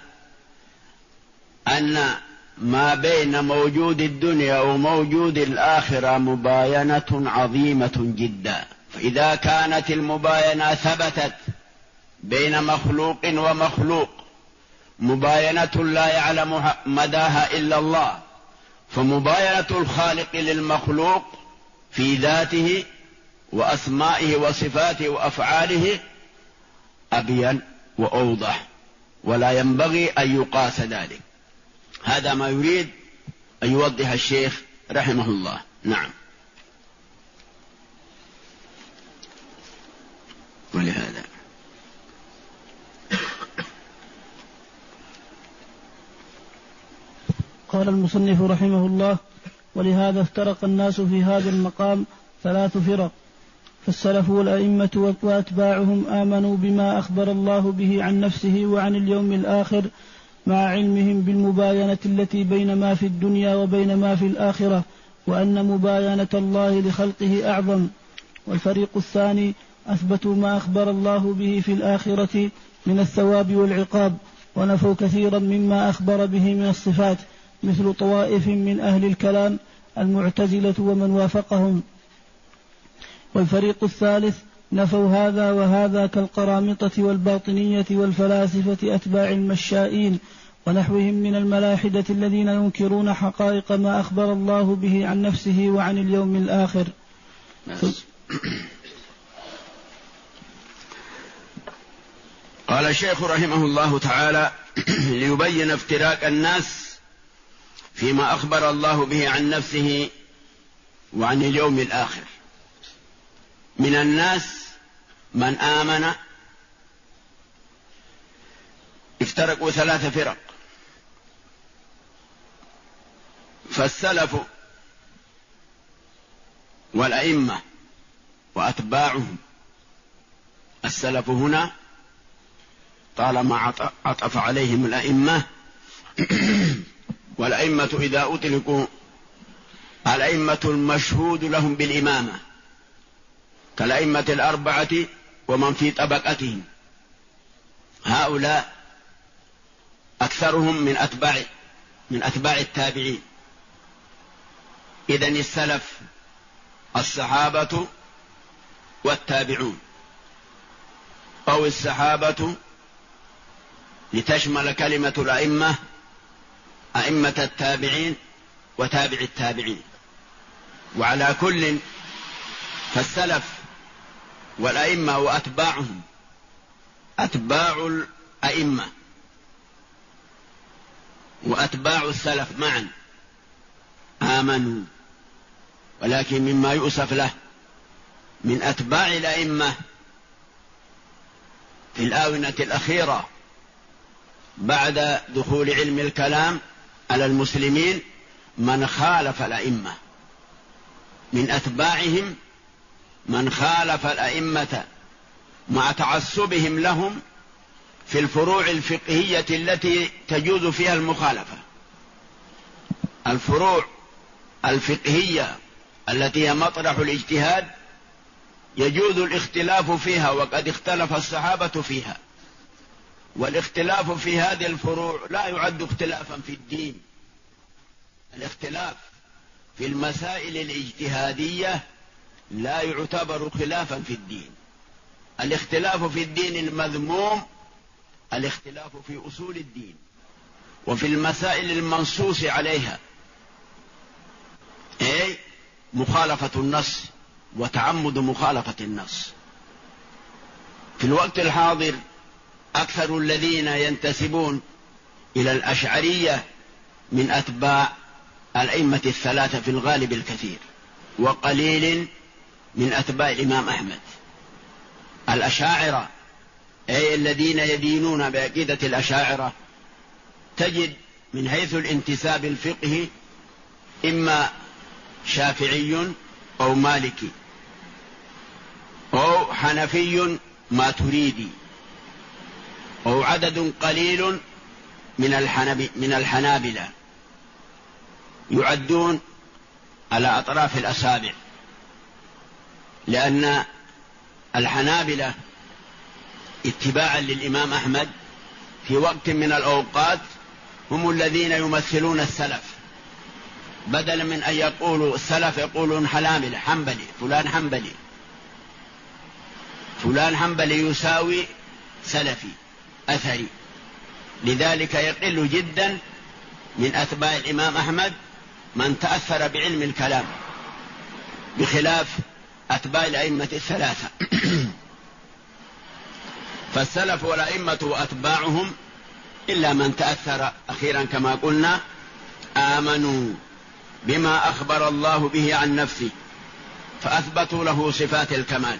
أن ما بين موجود الدنيا وموجود الآخرة مباينة عظيمة جدا. فإذا كانت المباينة ثبتت بين مخلوق ومخلوق، مباينة لا يعلم مداها إلا الله، فمباينة الخالق للمخلوق في ذاته وأسمائه وصفاته وأفعاله أبين وأوضح، ولا ينبغي أن يقاس ذلك. هذا ما يريد أن يوضح الشيخ رحمه الله. نعم. ولهذا قال المصنف رحمه الله: ولهذا افترق الناس في هذا المقام 3 فرق. فالسلف والأئمة وأتباعهم آمنوا بما أخبر الله به عن نفسه وعن اليوم الآخر، مع علمهم بالمباينة التي بين ما في الدنيا وبين ما في الآخرة، وأن مباينة الله لخلقه أعظم. والفريق الثاني أثبتوا ما أخبر الله به في الآخرة من الثواب والعقاب، ونفوا كثيرا مما أخبر به من الصفات، مثل طوائف من أهل الكلام المعتزلة ومن وافقهم. والفريق الثالث نفوا هذا وهذا، كالقرامطة والباطنية والفلاسفة أتباع المشائين ونحوهم من الملاحدة الذين ينكرون حقائق ما أخبر الله به عن نفسه وعن اليوم الآخر. قال الشيخ رحمه الله تعالى: ليبين افتراق الناس فيما أخبر الله به عن نفسه وعن اليوم الآخر. من الناس من آمن، افترقوا 3 فرق. فالسلف والأئمة وأتباعهم. السلف هنا طالما عطف عليهم الأئمة، والأئمة إذا أطلقوا الأئمة المشهود لهم بالإمامة، كالأئمة 4 ومن في طبقتهم، هؤلاء أكثرهم من أتباع التابعين. إذن السلف الصحابة والتابعون، أو الصحابة لتشمل كلمة الأئمة أئمة التابعين وتابع التابعين. وعلى كل فالسلف والأئمة وأتباعهم أتباع الأئمة وأتباع السلف معا آمنوا. ولكن مما يؤسف له من أتباع الأئمة في الآونة الأخيرة بعد دخول علم الكلام على المسلمين من خالف الأئمة، من أتباعهم من خالف الأئمة مع تعصبهم لهم في الفروع الفقهية التي تجوز فيها المخالفة. الفروع الفقهية التي هي مطرح الاجتهاد يجوز الاختلاف فيها، وقد اختلف الصحابة فيها. والاختلاف في هذه الفروع لا يعد اختلافا في الدين. الاختلاف في المسائل الاجتهادية لا يعتبر خلافا في الدين. الاختلاف في الدين المذموم الاختلاف في أصول الدين وفي المسائل المنصوص عليها، أي مخالفة النص وتعمد مخالفة النص. في الوقت الحاضر أكثر الذين ينتسبون إلى الأشعرية من أتباع الأئمة 3 في الغالب الكثير، وقليل من أتباع الإمام أحمد. الأشاعرة أي الذين يدينون بعقيدة الأشاعرة تجد من حيث الانتساب الفقهي إما شافعي أو مالكي أو حنفي ماتريدي، أو عدد قليل من الحنابلة يعدون على أطراف الأصابع، لأن الحنابلة اتباعا للإمام أحمد في وقت من الأوقات هم الذين يمثلون السلف، بدلا من أن يقولوا السلف يقولون حنابلة حنبلي، فلان حنبلي يساوي سلفي أثري. لذلك يقل جدا من أتباع الإمام أحمد من تأثر بعلم الكلام، بخلاف أتباع الأئمة 3. فالسلف والأئمة وأتباعهم إلا من تأثر أخيرا كما قلنا آمنوا بما أخبر الله به عن نفسه فأثبتوا له صفات الكمال،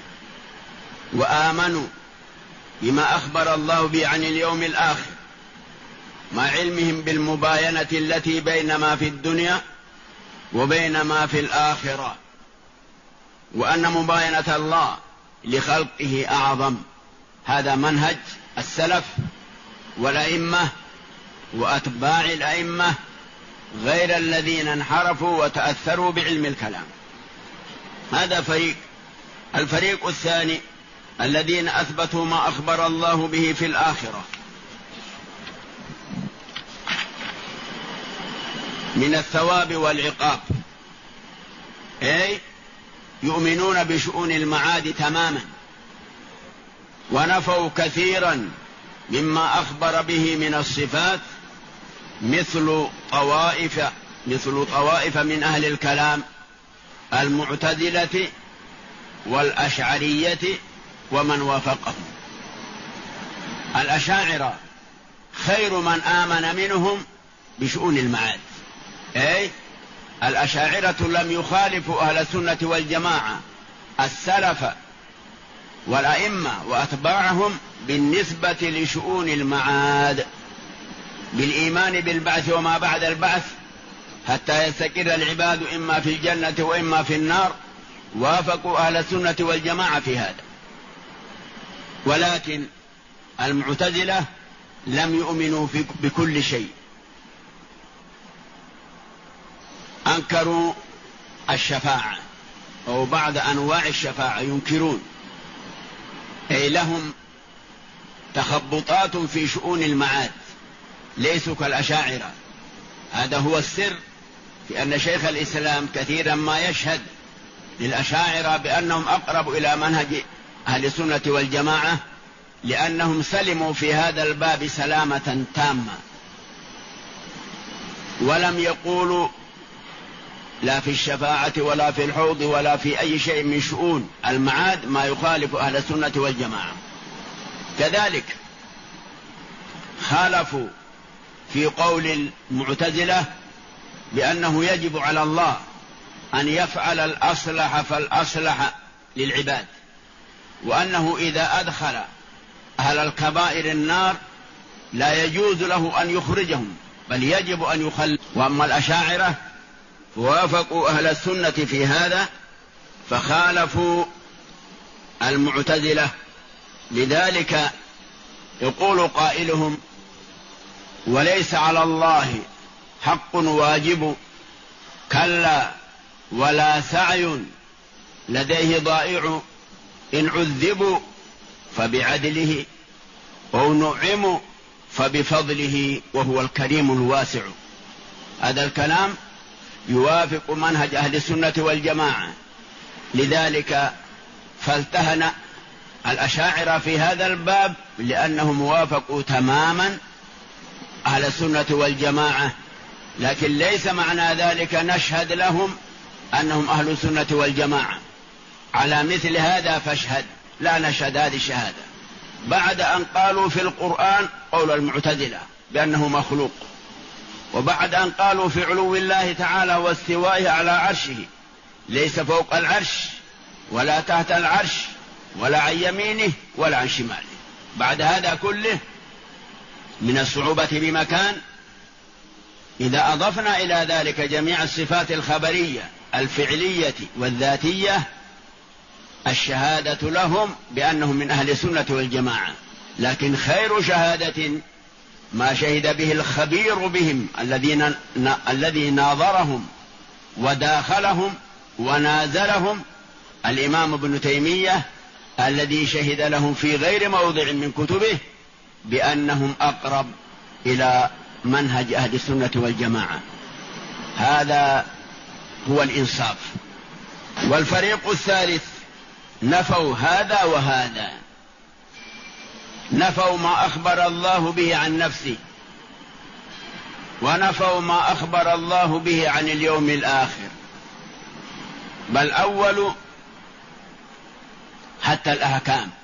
وآمنوا بما أخبر الله به عن اليوم الآخر مع علمهم بالمباينة التي بين ما في الدنيا وبين ما في الآخرة، وأن مباينة الله لخلقه أعظم. هذا منهج السلف والأئمة وأتباع الأئمة غير الذين انحرفوا وتأثروا بعلم الكلام. هذا فريق. الفريق الثاني الذين أثبتوا ما أخبر الله به في الآخرة من الثواب والعقاب، أي يؤمنون بشؤون المعاد تماما، ونفوا كثيرا مما أخبر به من الصفات، مثل طوائف من أهل الكلام المعتزلة والأشعرية ومن وافقهم. الأشاعرة خير من آمن منهم بشؤون المعاد، أي الأشاعرة لم يخالفوا أهل السنة والجماعة السلف والأئمة وأتباعهم بالنسبة لشؤون المعاد، بالإيمان بالبعث وما بعد البعث حتى يستقر العباد إما في الجنة وإما في النار. وافقوا أهل السنة والجماعة في هذا. ولكن المعتزلة لم يؤمنوا بكل شيء، أنكروا الشفاعة أو بعض أنواع الشفاعة، ينكرون، أي لهم تخبطات في شؤون المعاد، ليسوا كالأشاعرة. هذا هو السر في أن شيخ الإسلام كثيرا ما يشهد للأشاعرة بأنهم أقرب إلى منهج أهل السنة والجماعة، لأنهم سلموا في هذا الباب سلامة تامة، ولم يقولوا لا في الشفاعة ولا في الحوض ولا في أي شيء من شؤون المعاد ما يخالف أهل السنة والجماعة. كذلك خالفوا في قول المعتزلة بأنه يجب على الله أن يفعل الأصلح فالأصلح للعباد، وأنه إذا أدخل أهل الكبائر النار لا يجوز له أن يخرجهم، بل يجب أن يخلد. وأما الأشاعرة وافقوا أهل السنة في هذا فخالفوا المعتزلة. لذلك يقول قائلهم: وليس على الله حق واجب، كلا ولا سعي لديه ضائع، إن عذبوا فبعدله أو نعموا فبفضله وهو الكريم الواسع. هذا الكلام يوافق منهج أهل السنة والجماعة. لذلك فالتهن الأشاعرة في هذا الباب لأنهم وافقوا تماما أهل السنة والجماعة، لكن ليس معنى ذلك نشهد لهم أنهم أهل السنة والجماعة. على مثل هذا فاشهد، لا نشهد هذه الشهادة بعد أن قالوا في القرآن قول المعتزلة بأنه مخلوق، وبعد أن قالوا في علو الله تعالى واستوائه على عرشه، ليس فوق العرش ولا تحت العرش ولا عن يمينه ولا عن شماله. بعد هذا كله من الصعوبة بمكان، إذا أضفنا إلى ذلك جميع الصفات الخبرية الفعلية والذاتية، الشهادة لهم بأنهم من أهل السنة والجماعة. لكن خير شهادة ما شهد به الخبير بهم الذي ناظرهم وداخلهم ونازلهم، الإمام ابن تيمية، الذي شهد لهم في غير موضع من كتبه بأنهم أقرب إلى منهج أهل السنة والجماعة. هذا هو الإنصاف. والفريق الثالث نفوا هذا وهذا، نفوا ما أخبر الله به عن نفسه، ونفوا ما أخبر الله به عن اليوم الآخر. بل أول حتى الأحكام